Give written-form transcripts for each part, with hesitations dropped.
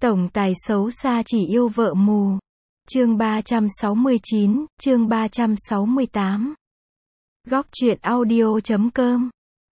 Tổng tài xấu xa chỉ yêu vợ mù. Chương 369, chương 368. Góc truyện audio.com.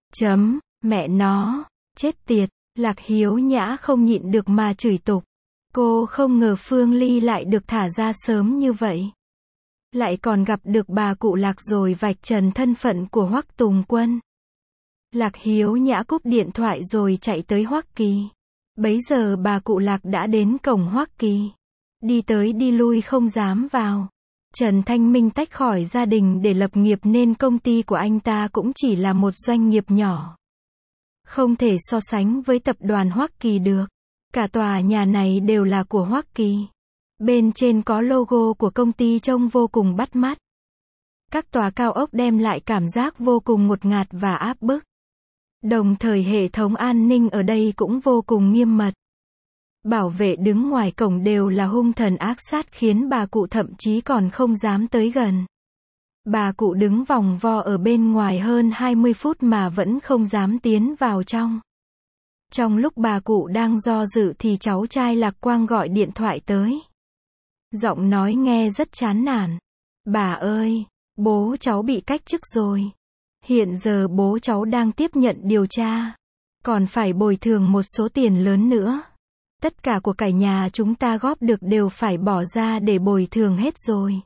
Mẹ nó, chết tiệt, Lạc Hiếu Nhã không nhịn được mà chửi tục. Cô không ngờ Phương Ly lại được thả ra sớm như vậy. Lại còn gặp được bà cụ Lạc rồi vạch trần thân phận của Hoắc Tùng Quân. Lạc Hiếu Nhã cúp điện thoại rồi chạy tới Hoắc Kỳ. Bấy giờ bà cụ Lạc đã đến cổng Hoắc Kỳ. Đi tới đi lui không dám vào. Trần Thanh Minh tách khỏi gia đình để lập nghiệp nên công ty của anh ta cũng chỉ là một doanh nghiệp nhỏ. Không thể so sánh với tập đoàn Hoắc Kỳ được. Cả tòa nhà này đều là của Hoắc Kỳ. Bên trên có logo của công ty trông vô cùng bắt mắt. Các tòa cao ốc đem lại cảm giác vô cùng ngột ngạt và áp bức. Đồng thời hệ thống an ninh ở đây cũng vô cùng nghiêm mật. Bảo vệ đứng ngoài cổng đều là hung thần ác sát khiến bà cụ thậm chí còn không dám tới gần. Bà cụ đứng vòng vo ở bên ngoài hơn 20 phút mà vẫn không dám tiến vào trong. Trong lúc bà cụ đang do dự thì cháu trai Lạc Quang gọi điện thoại tới. Giọng nói nghe rất chán nản. Bà ơi, bố cháu bị cách chức rồi. Hiện giờ bố cháu đang tiếp nhận điều tra. Còn phải bồi thường một số tiền lớn nữa. Tất cả của cải nhà chúng ta góp được đều phải bỏ ra để bồi thường hết rồi.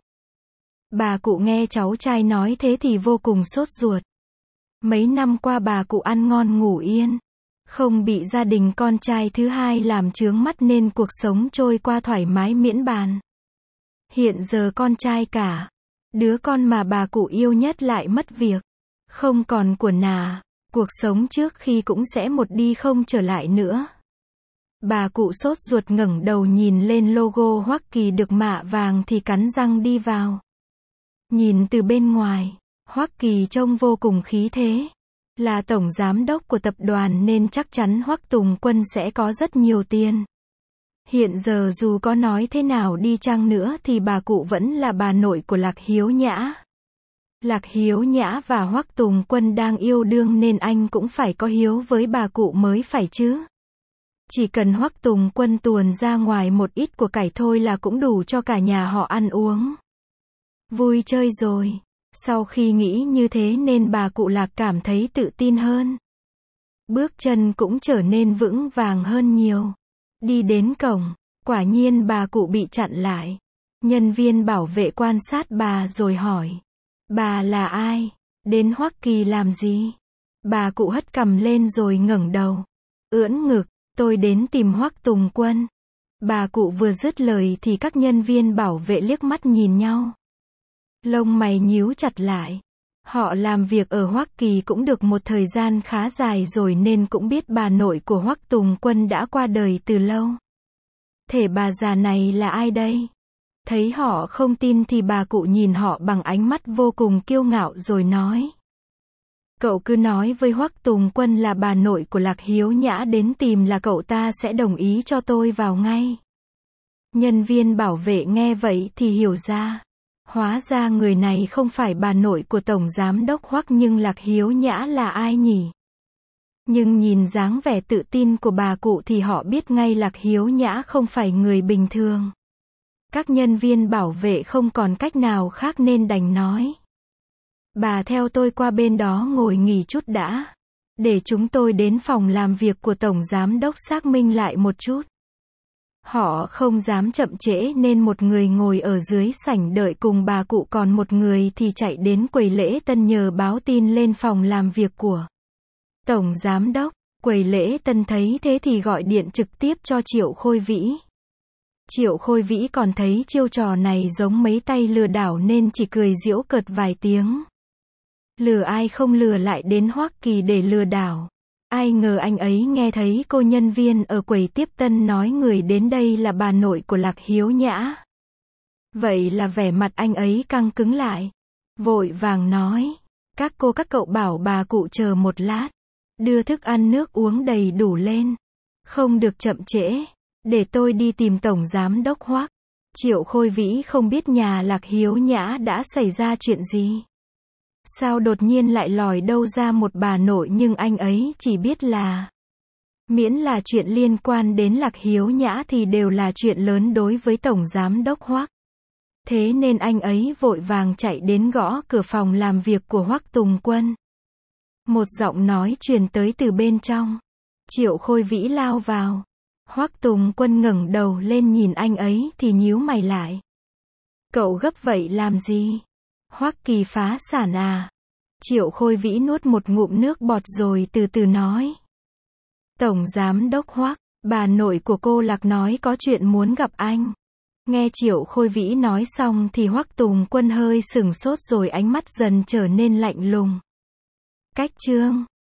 Bà cụ nghe cháu trai nói thế thì vô cùng sốt ruột. Mấy năm qua bà cụ ăn ngon ngủ yên. Không bị gia đình con trai thứ hai làm chướng mắt nên cuộc sống trôi qua thoải mái miễn bàn. Hiện giờ con trai cả. Đứa con mà bà cụ yêu nhất lại mất việc. Không còn của nà. Cuộc sống trước khi cũng sẽ một đi không trở lại nữa. Bà cụ sốt ruột ngẩng đầu nhìn lên logo Hoắc Kỳ được mạ vàng thì cắn răng đi vào. Nhìn từ bên ngoài, Hoắc Kỳ trông vô cùng khí thế. Là tổng giám đốc của tập đoàn nên chắc chắn Hoắc Tùng Quân sẽ có rất nhiều tiền. Hiện giờ dù có nói thế nào đi chăng nữa thì bà cụ vẫn là bà nội của Lạc Hiếu Nhã. Lạc Hiếu Nhã và Hoắc Tùng Quân đang yêu đương nên anh cũng phải có hiếu với bà cụ mới phải chứ. Chỉ cần Hoắc Tùng Quân tuồn ra ngoài một ít của cải thôi là cũng đủ cho cả nhà họ ăn uống. Vui chơi rồi. Sau khi nghĩ như thế nên bà cụ Lạc cảm thấy tự tin hơn. Bước chân cũng trở nên vững vàng hơn nhiều. Đi đến cổng, quả nhiên bà cụ bị chặn lại. Nhân viên bảo vệ quan sát bà rồi hỏi. Bà là ai? Đến Hoắc Kỳ làm gì? Bà cụ hất cằm lên rồi ngẩng đầu. Ưỡn ngực, tôi đến tìm Hoắc Tùng Quân. Bà cụ vừa dứt lời thì các nhân viên bảo vệ liếc mắt nhìn nhau. Lông mày nhíu chặt lại. Họ làm việc ở Hoắc Kỳ cũng được một thời gian khá dài rồi nên cũng biết bà nội của Hoắc Tùng Quân đã qua đời từ lâu. Thể bà già này là ai đây? Thấy họ không tin thì bà cụ nhìn họ bằng ánh mắt vô cùng kiêu ngạo rồi nói. Cậu cứ nói với Hoắc Tùng Quân là bà nội của Lạc Hiếu Nhã đến tìm là cậu ta sẽ đồng ý cho tôi vào ngay. Nhân viên bảo vệ nghe vậy thì hiểu ra. Hóa ra người này không phải bà nội của Tổng Giám đốc Hoắc nhưng Lạc Hiếu Nhã là ai nhỉ? Nhưng nhìn dáng vẻ tự tin của bà cụ thì họ biết ngay Lạc Hiếu Nhã không phải người bình thường. Các nhân viên bảo vệ không còn cách nào khác nên đành nói. Bà theo tôi qua bên đó ngồi nghỉ chút đã. Để chúng tôi đến phòng làm việc của Tổng Giám đốc xác minh lại một chút. Họ không dám chậm trễ nên một người ngồi ở dưới sảnh đợi cùng bà cụ còn một người thì chạy đến quầy lễ tân nhờ báo tin lên phòng làm việc của Tổng Giám đốc. Quầy lễ tân thấy thế thì gọi điện trực tiếp cho Triệu Khôi Vĩ. Triệu Khôi Vĩ còn thấy chiêu trò này giống mấy tay lừa đảo nên chỉ cười giễu cợt vài tiếng. Lừa ai không lừa lại đến Hoắc Kỳ để lừa đảo. Ai ngờ anh ấy nghe thấy cô nhân viên ở quầy tiếp tân nói người đến đây là bà nội của Lạc Hiếu Nhã. Vậy là vẻ mặt anh ấy căng cứng lại. Vội vàng nói. Các cô các cậu bảo bà cụ chờ một lát. Đưa thức ăn nước uống đầy đủ lên. Không được chậm trễ. Để tôi đi tìm Tổng Giám đốc Hoắc. Triệu Khôi Vĩ không biết nhà Lạc Hiếu Nhã đã xảy ra chuyện gì. Sao đột nhiên lại lòi đâu ra một bà nội nhưng anh ấy chỉ biết là Miễn là chuyện liên quan đến Lạc Hiếu Nhã thì đều là chuyện lớn đối với Tổng Giám đốc Hoắc. Thế nên anh ấy vội vàng chạy đến gõ cửa phòng làm việc của Hoắc Tùng Quân. Một giọng nói truyền tới từ bên trong. Triệu Khôi Vĩ lao vào. Hoắc Tùng Quân ngẩng đầu lên nhìn anh ấy thì nhíu mày lại. Cậu gấp vậy làm gì? Hoắc Kỳ phá sản à? Triệu Khôi Vĩ nuốt một ngụm nước bọt rồi từ từ nói. Tổng Giám đốc Hoắc, bà nội của cô Lạc nói có chuyện muốn gặp anh. Nghe Triệu Khôi Vĩ nói xong thì Hoắc Tùng Quân hơi sửng sốt rồi ánh mắt dần trở nên lạnh lùng. Cách chương